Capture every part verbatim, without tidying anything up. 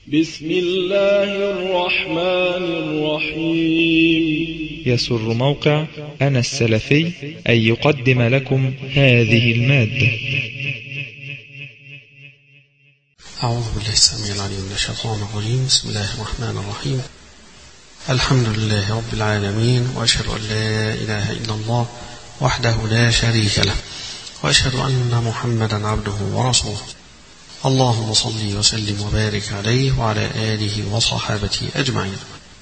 بسم الله الرحمن الرحيم. يسر موقع أنا السلفي أن يقدم لكم هذه المادة. أعوذ بالله السميع العليم من الشيطان الرجيم. بسم الله الرحمن الرحيم. الحمد لله رب العالمين، وأشهد أن لا إله إلا الله وحده لا شريك له، وأشهد أن محمدا عبده ورسوله. اللهم صل وسلم وبارك عليه وعلى آله وصحابته أجمعين.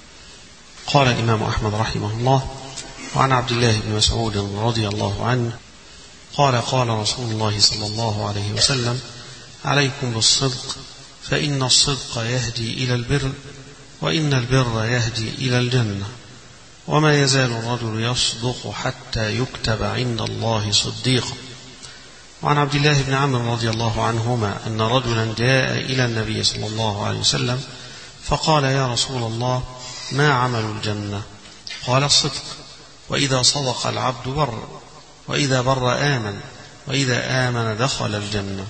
قال الإمام أحمد رحمه الله: وعن عبد الله بن مسعود رضي الله عنه قال: قال رسول الله صلى الله عليه وسلم: عليكم بالصدق، فإن الصدق يهدي إلى البر، وإن البر يهدي إلى الجنة، وما يزال الرجل يصدق حتى يكتب عند الله صديقا. وعن عبد الله بن عمرو رضي الله عنهما أن رجلا جاء إلى النبي صلى الله عليه وسلم فقال: يا رسول الله، ما عمل الجنة؟ قال: الصدق، وإذا صدق العبد بر، وإذا بر آمن، وإذا آمن دخل الجنة.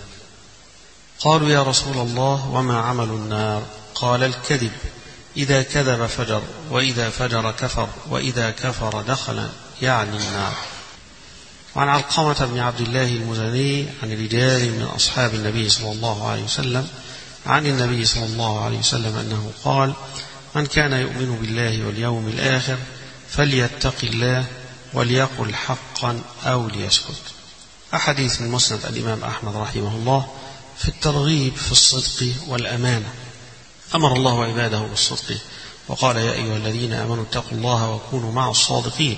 قالوا: يا رسول الله، وما عمل النار؟ قال: الكذب، إذا كذب فجر، وإذا فجر كفر، وإذا كفر دخل يعني النار. وعن علقمة بن عبد الله المزني عن رجال من أصحاب النبي صلى الله عليه وسلم عن النبي صلى الله عليه وسلم أنه قال: من كان يؤمن بالله واليوم الآخر فليتق الله وليقل حقا أو ليسكت. أحاديث من مسند الإمام أحمد رحمه الله في الترغيب في الصدق والأمانة. أمر الله عباده بالصدق وقال: يا أيها الذين آمنوا اتقوا الله وكونوا مع الصادقين،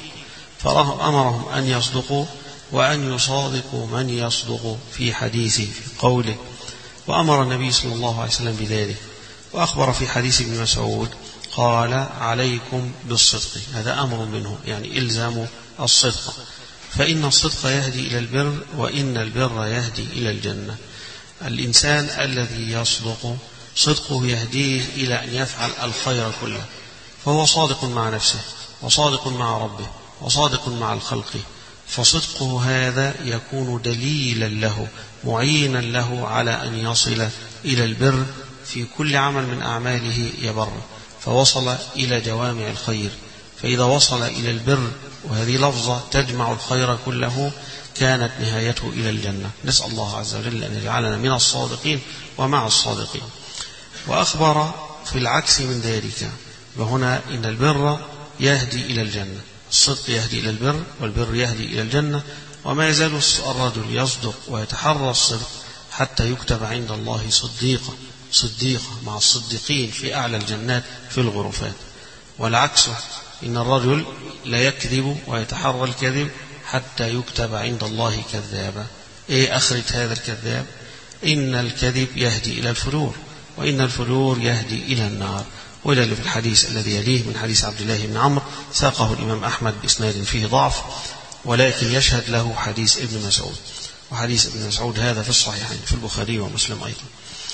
فأمرهم أن يصدقوا وأن يصادقوا من يصدق في حديثه في قوله، وأمر النبي صلى الله عليه وسلم بذلك. وأخبر في حديث ابن مسعود قال: عليكم بالصدق، هذا أمر منه، يعني إلزام الصدق، فإن الصدق يهدي إلى البر، وإن البر يهدي إلى الجنة. الإنسان الذي يصدق صدقه يهديه إلى أن يفعل الخير كله، فهو صادق مع نفسه، وصادق مع ربه، وصادق مع الخلق، فصدقه هذا يكون دليلا له، معينا له على أن يصل إلى البر في كل عمل من أعماله يبر، فوصل إلى جوامع الخير. فإذا وصل إلى البر، وهذه لفظة تجمع الخير كله، كانت نهايته إلى الجنة. نسأل الله عز وجل أن يجعلنا من الصادقين ومع الصادقين. وأخبر في العكس من ذلك، وهنا إن البر يهدي إلى الجنة، الصدق يهدي إلى البر، والبر يهدي إلى الجنة، وما يزال الرجل يصدق ويتحرى الصدق حتى يكتب عند الله صديقا، صديقا مع الصديقين في أعلى الجنات في الغرفات. والعكس، إن الرجل لا يكذب ويتحرى الكذب حتى يكتب عند الله كذابا. إيه آخرة هذا الكذاب؟ إن الكذب يهدي إلى الفجور، وإن الفجور يهدي إلى النار. وإلى اللي في الحديث الذي يليه من حديث عبد الله بن عمرو، ساقه الإمام أحمد بإسناد فيه ضعف، ولكن يشهد له حديث ابن مسعود، وحديث ابن مسعود هذا في الصحيحين في البخاري ومسلم أيضا.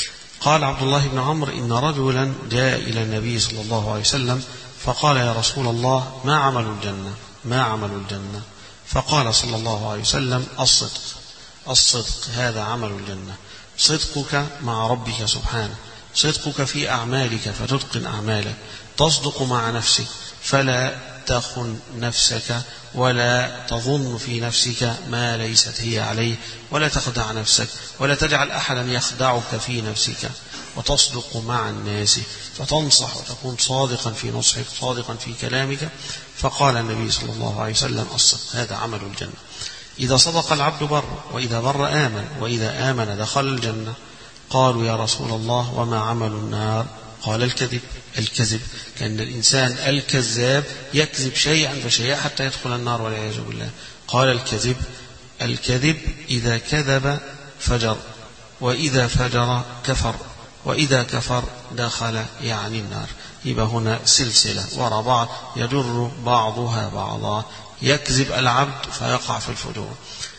قال عبد الله بن عمرو: إن رجلا جاء إلى النبي صلى الله عليه وسلم فقال: يا رسول الله، ما عمل الجنة؟ ما عمل الجنة؟ فقال صلى الله عليه وسلم: الصدق، الصدق هذا عمل الجنة. صدقك مع ربك سبحانه، صدقك في أعمالك فتتقن أعمالك، تصدق مع نفسك فلا تخن نفسك، ولا تظن في نفسك ما ليست هي عليه، ولا تخدع نفسك، ولا تجعل أحدا يخدعك في نفسك، وتصدق مع الناس فتنصح وتكون صادقا في نصحك، صادقا في كلامك. فقال النبي صلى الله عليه وسلم: الصدق هذا عمل الجنة. إذا صدق العبد بر، وإذا بر آمن، وإذا آمن دخل الجنة. قالوا: يا رسول الله، وما عمل النار؟ قال: الكذب، الكذب، كأن الإنسان الكذاب يكذب شيئا فشيئا حتى يدخل النار والعياذ بالله. قال: الكذب، الكذب إذا كذب فجر، وإذا فجر كفر، وإذا كفر دخل يعني النار. يبقى هنا سلسلة وراء بعض يجر بعضها بعضا. يكذب العبد فيقع في الفجور.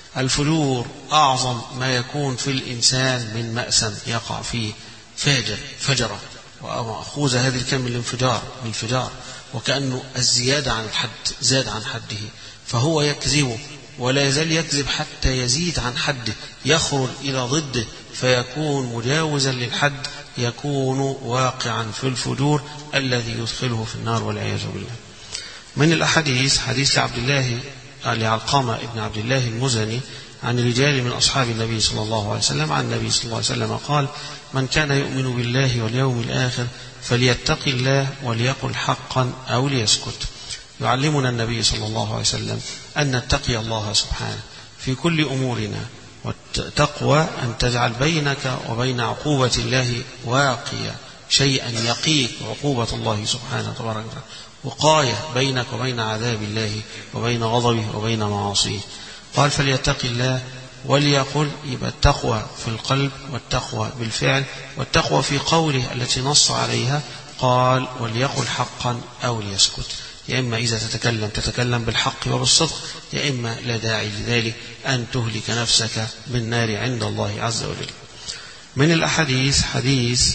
الفجور أعظم ما يكون في الإنسان من مأسم يقع فيه، فاجر فجرة، وأخوذ هذه الكلمة من الانفجار، من الانفجار، وكأنه الزيادة عن الحد، زاد عن حده، فهو يكذب ولا يزال يكذب حتى يزيد عن حده، يخرج إلى ضده فيكون مجاوزا للحد يكون واقعا في الفجور الذي يدخله في النار والعياذ بالله. من الأحاديث حديث لعبد الله لعلقمة ابن عبد الله المزني عن رجال من أصحاب النبي صلى الله عليه وسلم عن النبي صلى الله عليه وسلم قال: من كان يؤمن بالله واليوم الآخر فليتق الله وليقل حقا أو ليسكت. يعلمنا النبي صلى الله عليه وسلم أن نتقي الله سبحانه في كل أمورنا، والتقوى أن تجعل بينك وبين عقوبة الله واقية، شيئا يقيك عقوبة الله سبحانه تبارك وتعالى، وقاية بينك وبين عذاب الله وبين غضبه وبين معاصيه. قال: فليتق الله وليقل، يبقى التقوى في القلب والتقوى بالفعل، والتقوى في قوله التي نص عليها قال: وليقل حقا أو ليسكت. يا إما إذا تتكلم تتكلم بالحق وبالصدق، يا إما لا داعي لذلك أن تهلك نفسك بالنار عند الله عز وجل. من الأحاديث حديث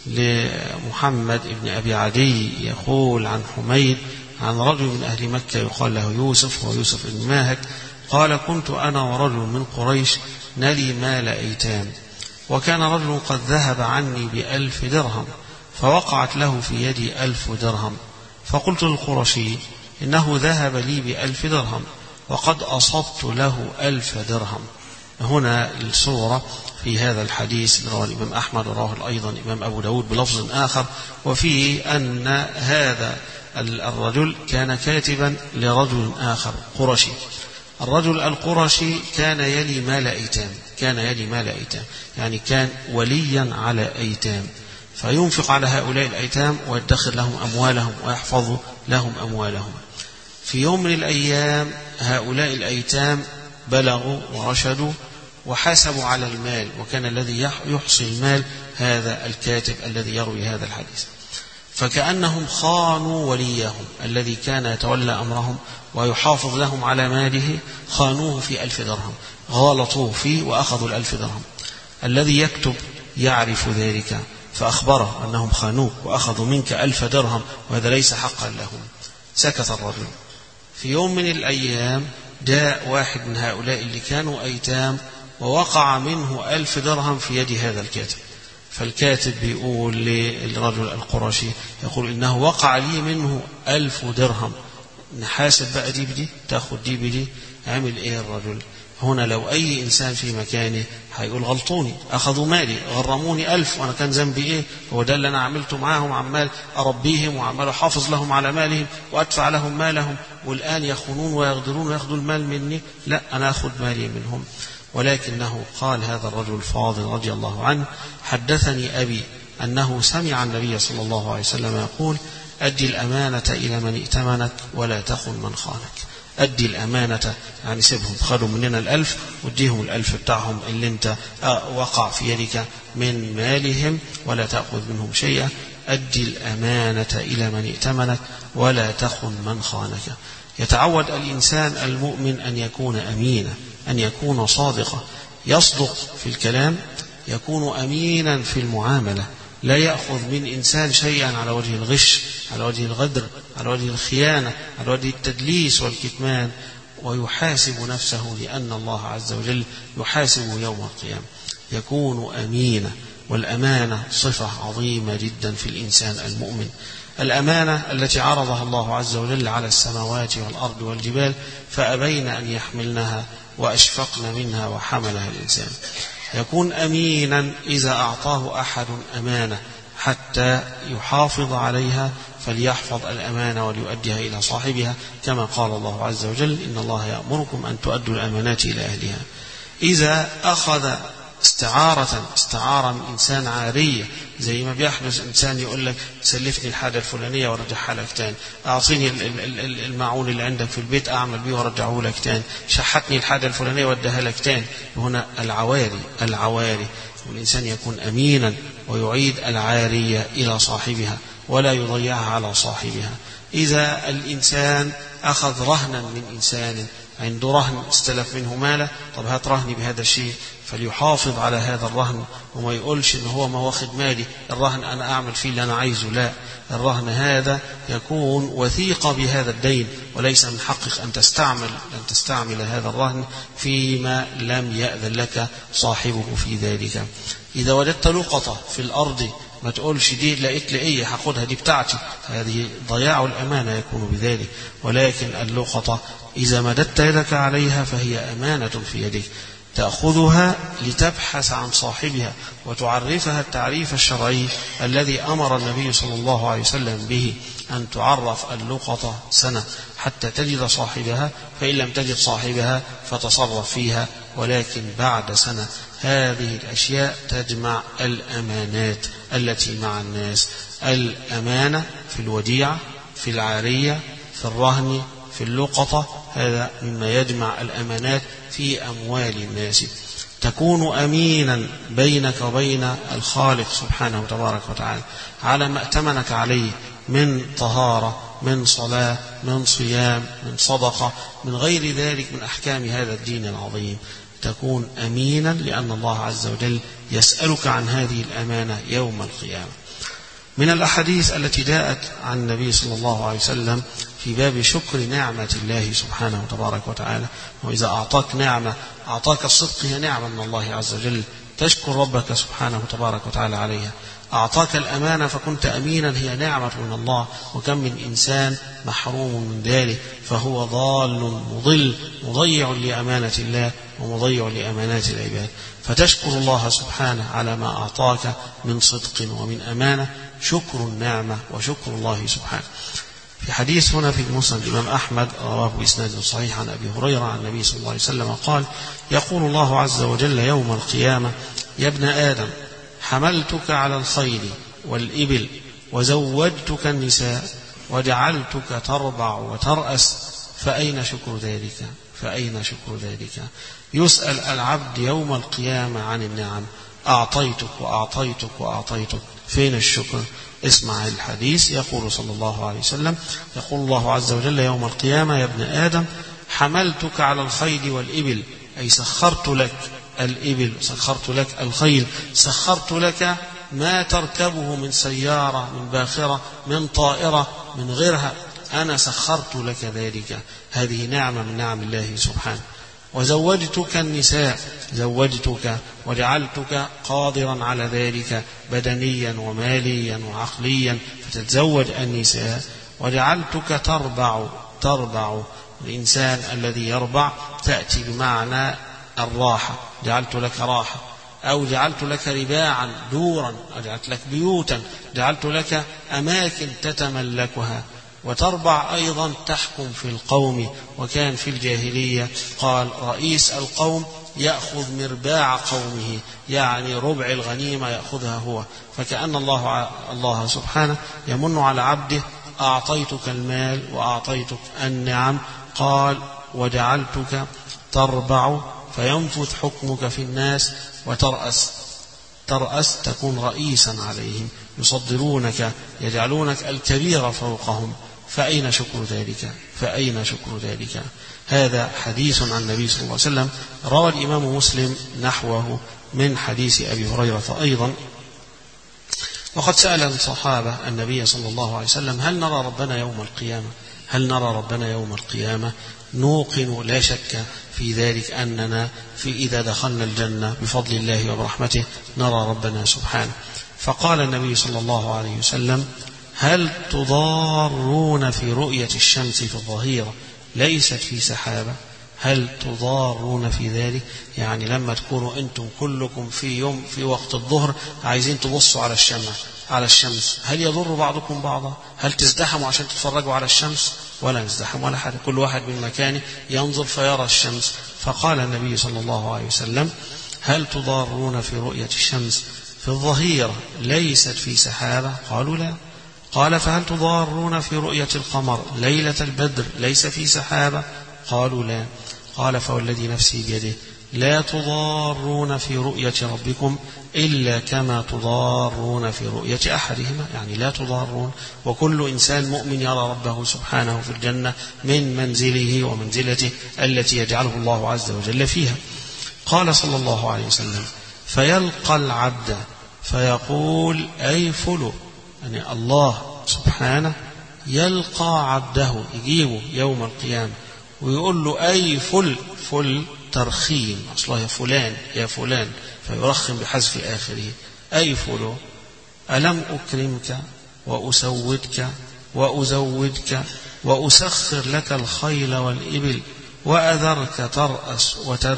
لمحمد بن أبي عدي يقول عن حميد عن رجل من أهل مكة يقال له يوسف ويوسف بن ماهك قال: كنت أنا ورجل من قريش نلي مال أيتام، وكان رجل قد ذهب عني بألف درهم، فوقعت له في يدي ألف درهم، فقلت للقرشي: إنه ذهب لي بألف درهم وقد أصبت له ألف درهم. هنا الصورة في هذا الحديث رواه الإمام أحمد ورواه أيضا الإمام أبو داود بلفظ آخر، وفيه أن هذا الرجل كان كاتبا لرجل آخر قرشي. الرجل القرشي كان يلي مال أيتام، كان يلي مال أيتام يعني كان وليا على أيتام، فينفق على هؤلاء الأيتام ويدخر لهم أموالهم ويحفظ لهم أموالهم. في يوم من الأيام هؤلاء الأيتام بلغوا ورشدوا وحاسبوا على المال، وكان الذي يحصي المال هذا الكاتب الذي يروي هذا الحديث، فكأنهم خانوا وليهم الذي كان يتولى أمرهم ويحافظ لهم على ماله، خانوه في ألف درهم، غالطوه فيه وأخذوا الألف درهم. الذي يكتب يعرف ذلك فأخبره أنهم خانوك وأخذوا منك ألف درهم وهذا ليس حقا لهم. سكت الرجل. في يوم من الأيام جاء واحد من هؤلاء اللي كانوا أيتام ووقع منه ألف درهم في يد هذا الكاتب، فالكاتب بيقول للرجل القرشي يقول: إنه وقع لي منه ألف درهم، نحاسب بقى دي بدي، تأخذ دي بدي. عمل إيه الرجل؟ هنا لو أي إنسان في مكانه هيقول: غلطوني، أخذوا مالي، غرموني ألف، وأنا كان ذنبي إيه؟ هو ده اللي أنا عملته معاهم، عمال أربيهم وعمال أحافظ لهم على مالهم وأدفع لهم مالهم، والآن يخونون ويغدرون ويأخذوا المال مني؟ لا، أنا أخذ مالي منهم. ولكنه قال هذا الرجل الفاضل رضي الله عنه: حدثني أبي أنه سمع النبي صلى الله عليه وسلم يقول: أدي الأمانة إلى من ائتمنك ولا تخن من خانك. أدي الأمانة يعني سيبهم، خدوا مننا الألف وديهم الألف بتاعهم اللي انت وقع في يدك من مالهم ولا تأخذ منهم شيئا. أدي الأمانة إلى من ائتمنك ولا تخن من خانك. يتعود الإنسان المؤمن أن يكون أمينا، أن يكون صادقا، يصدق في الكلام، يكون أمينا في المعاملة، لا يأخذ من إنسان شيئا على وجه الغش، على وجه الغدر، على وجه الخيانة، على وجه التدليس والكتمان، ويحاسب نفسه لأن الله عز وجل يحاسبه يوم القيامة. يكون أمينا، والأمانة صفة عظيمة جدا في الإنسان المؤمن. الأمانة التي عرضها الله عز وجل على السماوات والأرض والجبال فأبين أن يحملنها وأشفقن منها وحملها الإنسان. يكون أمينا إذا أعطاه أحد أمانة حتى يحافظ عليها فليحفظ الأمانة وليؤديها إلى صاحبها، كما قال الله عز وجل: إن الله يأمركم أن تؤدوا الأمانات إلى أهلها. إذا أخذ استعارة استعارة من إنسان عارية، زي ما بيحدث إنسان يقول لك: سلفني الحاجة الفلانية وارجعها لك تاني، أعطيني المعون اللي عندك في البيت أعمل بيه وارجعه لك تاني، شحتني الحاجة الفلانية واديها لك تاني. هنا العواري العواري والإنسان يكون أمينا ويعيد العارية إلى صاحبها ولا يضيعها على صاحبها. إذا الإنسان أخذ رهنا من إنسان عنده رهن استلف منه ماله، طب هات رهني بهذا الشيء، فليحافظ على هذا الرهن وما يقولش إن هو ما واخد مالي، الرهن أنا أعمل فيه اللي أنا عايزه. لا، الرهن هذا يكون وثيقة بهذا الدين، وليس من حقك أن تستعمل أن تستعمل هذا الرهن فيما لم يأذن لك صاحبه في ذلك. إذا وجدت لقطة في الأرض ما تقولش دي لقيت لي إيه هاخدها دي بتاعتي، هذه ضياع الأمانة يكون بذلك. ولكن اللقطة إذا مددت يدك عليها فهي أمانة في يدك، تأخذها لتبحث عن صاحبها وتعرفها التعريف الشرعي الذي أمر النبي صلى الله عليه وسلم به، أن تعرف اللقطة سنة حتى تجد صاحبها، فإن لم تجد صاحبها فتصرف فيها ولكن بعد سنة. هذه الأشياء تجمع الأمانات التي مع الناس، الأمانة في الوديعة، في العارية، في الرهن، في اللقطة، هذا مما يجمع الأمانات في أموال الناس. تكون أمينا بينك وبين الخالق سبحانه وتبارك وتعالى على ما ائتمنك عليه من طهارة، من صلاة، من صيام، من صدقة، من غير ذلك من أحكام هذا الدين العظيم. تكون أمينا لأن الله عز وجل يسألك عن هذه الأمانة يوم القيامة. من الأحاديث التي جاءت عن النبي صلى الله عليه وسلم في باب شكر نعمة الله سبحانه وتبارك وتعالى، وإذا أعطاك نعمة أعطاك الصدق، هي نعمة من الله عز وجل تشكر ربك سبحانه وتبارك وتعالى عليها. أعطاك الأمانة فكنت أمينا، هي نعمة من الله، وكم من إنسان محروم من ذلك فهو ضال مضل مضيع لأمانة الله ومضيع لأمانات العباد. فتشكر الله سبحانه على ما أعطاك من صدق ومن أمانة، شكر النعمة وشكر الله سبحانه. في حديث هنا في مسند الإمام أحمد رواه بإسناد صحيح عن أبي هريرة عن النبي صلى الله عليه وسلم قال: يقول الله عز وجل يوم القيامة: يا ابن آدم، حملتك على الخيل والإبل وزوجتك النساء وجعلتك تربع وترأس، فأين شكر ذلك؟ فأين شكر ذلك؟ يسأل العبد يوم القيامة عن النعم، أعطيتك وأعطيتك وأعطيتك، فين الشكر؟ اسمع الحديث. يقول صلى الله عليه وسلم، يقول الله عز وجل يوم القيامة: يا ابن آدم، حملتك على الخيل والإبل، أي سخرت لك الإبل، سخرت لك الخيل، سخرت لك ما تركبه من سيارة، من باخرة، من طائرة، من غيرها، أنا سخرت لك ذلك. هذه نعمة من نعم الله سبحانه. وزوجتك النساء، زوجتك وجعلتك قادرا على ذلك بدنيا وماليا وعقليا فتتزوج النساء. وجعلتك تربع، تربع الإنسان الذي يربع تأتي بمعنى الراحة، جعلت لك راحة، أو جعلت لك رباعا دورا، جعلت لك بيوتا، جعلت لك أماكن تتملكها. وتربع أيضا تحكم في القوم، وكان في الجاهلية قال رئيس القوم يأخذ مرباع قومه، يعني ربع الغنيمة يأخذها هو. فكأن الله الله سبحانه يمن على عبده: أعطيتك المال وأعطيتك النعم، قال وجعلتك تربع فينفذ حكمك في الناس، وترأس، ترأس تكون رئيسا عليهم، يصدرونك، يجعلونك الكبير فوقهم. فأين شكر ذلك؟ فأين شكر ذلك؟ هذا حديث عن النبي صلى الله عليه وسلم، روى الإمام مسلم نحوه من حديث أبي هريرة أيضا. وقد سأل الصحابة النبي صلى الله عليه وسلم: هل نرى ربنا يوم القيامة؟ هل نرى ربنا يوم القيامة؟ نوقن لا شك في ذلك أننا في إذا دخلنا الجنة بفضل الله وبرحمته نرى ربنا سبحانه. فقال النبي صلى الله عليه وسلم: هل تضارون في رؤية الشمس في الظهيرة ليست في سحابة؟ هل تضارون في ذلك؟ يعني لما تكونوا أنتم كلكم في يوم في وقت الظهر عايزين تبصوا على الشمس على الشمس هل يضر بعضكم بعضا؟ هل تزدحموا عشان تتفرجوا على الشمس؟ ولا نزدحم ولا حاجة، كل واحد من مكانه ينظر فيرى الشمس. فقال النبي صلى الله عليه وسلم: هل تضارون في رؤية الشمس في الظهيرة ليست في سحابة؟ قالوا لا. قال: فهل تضارون في رؤية القمر ليلة البدر ليس في سحابة؟ قالوا لا. قال: فوالذي نفسي بيده لا تضارون في رؤية ربكم إلا كما تضارون في رؤية أحدهما، يعني لا تضارون. وكل إنسان مؤمن يرى ربه سبحانه في الجنة من منزله ومنزلته التي يجعله الله عز وجل فيها. قال صلى الله عليه وسلم: فيلقى العبد فيقول أي فلو، يعني الله سبحانه يلقى عبده، يجيبه يوم القيامة ويقول له أي فل، فل ترخيم، أصله يا فلان يا فلان، فيرخم بحذف آخره. أي فلو ألم أكرمك وأسودك وأزودك وأسخر لك الخيل والإبل وأذرك ترأس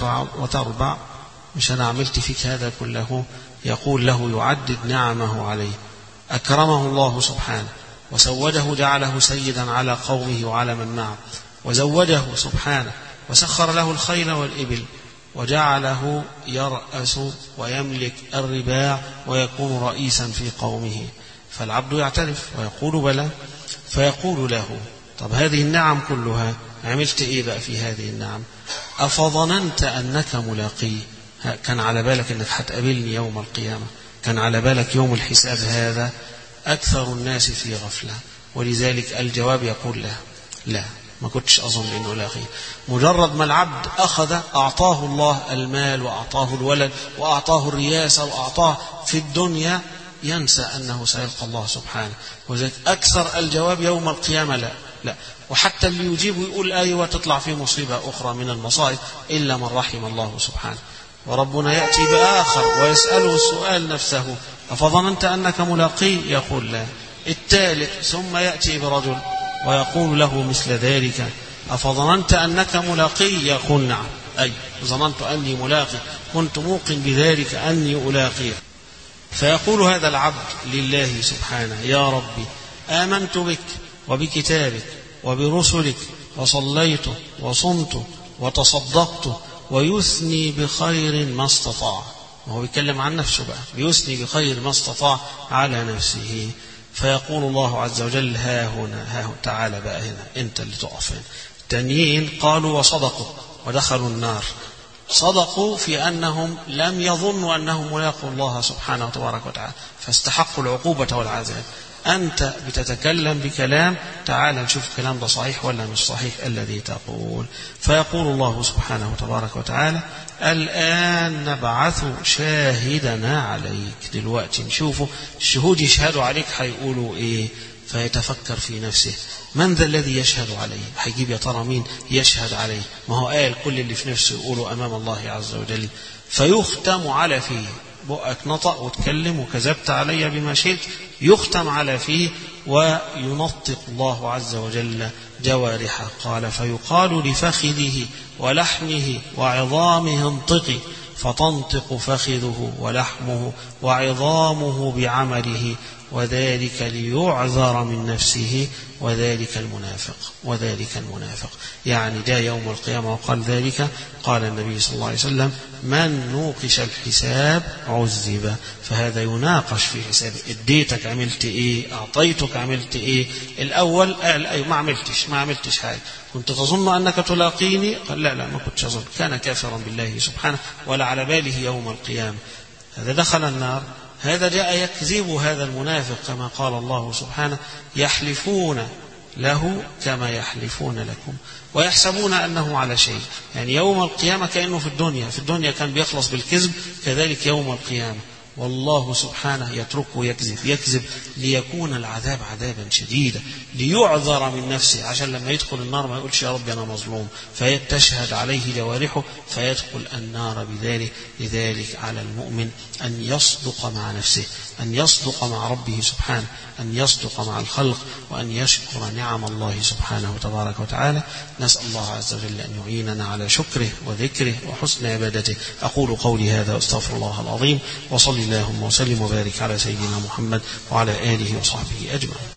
وتربع، مش أنا عملت فيك هذا كله؟ يقول له يعدد نعمه عليه. أكرمه الله سبحانه وسوده، جعله سيدا على قومه وعلى من معه، وزوده سبحانه وسخر له الخيل والإبل وجعله يرأس ويملك الرباع ويكون رئيسا في قومه. فالعبد يعترف ويقول بلى، فيقول له طب هذه النعم كلها عملت إيه بقى في هذه النعم؟ أفظننت أنك ملاقي؟ كان على بالك أنك هتقابلني يوم القيامة؟ كان على بالك يوم الحساب هذا؟ أكثر الناس في غفلة، ولذلك الجواب يقول لا لا ما كنتش أظن أنه لاقيه. مجرد ما العبد أخذ أعطاه الله المال وأعطاه الولد وأعطاه الرياسة وأعطاه في الدنيا ينسى أنه سيلقى الله سبحانه. وذلك أكثر الجواب يوم القيامة لا لا. وحتى اللي يجيب ويقول أيوة تطلع في مصيبة أخرى من المصائب إلا من رحم الله سبحانه. وربنا يأتي بآخر ويسأله السؤال نفسه أفظننت أنك ملاقي؟ يقول لا. الثالث ثم يأتي برجل ويقول له مثل ذلك أفظننت أنك ملاقي؟ يقول نعم، أي ظننت أني ملاقي، كنت موقن بذلك أني ألاقي. فيقول هذا العبد لله سبحانه يا ربي آمنت بك وبكتابك وبرسلك وصليت وصمت وتصدقت، ويثني بخير ما استطاع. وهو بيتكلم عن نفسه بقى، بيثني بخير ما استطاع على نفسه. فيقول الله عز وجل ها هنا ها هنا تعالى بقى هنا انت اللي تقف هنا. التانيين قالوا وصدقوا ودخلوا النار، صدقوا في أنهم لم يظنوا أنهم ملاقوا الله سبحانه وتبارك وتعالى فاستحقوا العقوبة والعذاب. أنت بتتكلم بكلام، تعال نشوف الكلام ده صحيح ولا مش صحيح الذي تقول. فيقول الله سبحانه وتبارك وتعالى الآن نبعث شاهدنا عليك. دلوقتي نشوفوا الشهود يشهدوا عليك هيقولوا إيه. فيتفكر في نفسه من ذا الذي يشهد عليه؟ هيجيب يا ترى مين يشهد عليه؟ ما هو قال كل اللي في نفسه يقوله أمام الله عز وجل. فيختم على فيه، بقك نطق وتكلم وكذبت علي بما شئت، يختم على فيه وينطق الله عز وجل جوارحه. قال فيقال لفخذه ولحمه وعظامه انطقي، فتنطق فخذه ولحمه وعظامه بعمله، وذلك ليعذر من نفسه وذلك المنافق وذلك المنافق. يعني جاء يوم القيامة وقال ذلك. قال النبي صلى الله عليه وسلم من نوقش الحساب عذب. فهذا يناقش في حسابه، اديتك عملت ايه، اعطيتك عملت ايه. الاول قال ايوه ما عملتش ما عملتش حاجه، كنت تظن انك تلاقيني؟ قال لا لا ما كنتش اظن. كان كافرا بالله سبحانه ولا على باله يوم القيامه. هذا دخل النار. هذا جاء يكذب هذا المنافق كما قال الله سبحانه يحلفون له كما يحلفون لكم ويحسبون أنه على شيء. يعني يوم القيامة كأنه في الدنيا في الدنيا كان بيخلص بالكذب، كذلك يوم القيامة والله سبحانه يتركه يكذب يكذب ليكون العذاب عذابا شديدا، ليعذر من نفسه عشان لما يدخل النار ما يقولش يا رب أنا مظلوم، فيتشهد عليه جوارحه فيدخل النار بذلك. لذلك على المؤمن أن يصدق مع نفسه، أن يصدق مع ربه سبحانه، أن يصدق مع الخلق، وأن يشكر نعم الله سبحانه وتبارك وتعالى. نسأل الله عز وجل أن يعيننا على شكره وذكره وحسن عبادته. أقول قولي هذا واستغفر الله العظيم، وصلي اللهم وسلم وبارك على سيدنا محمد وعلى آله وصحبه أجمعين.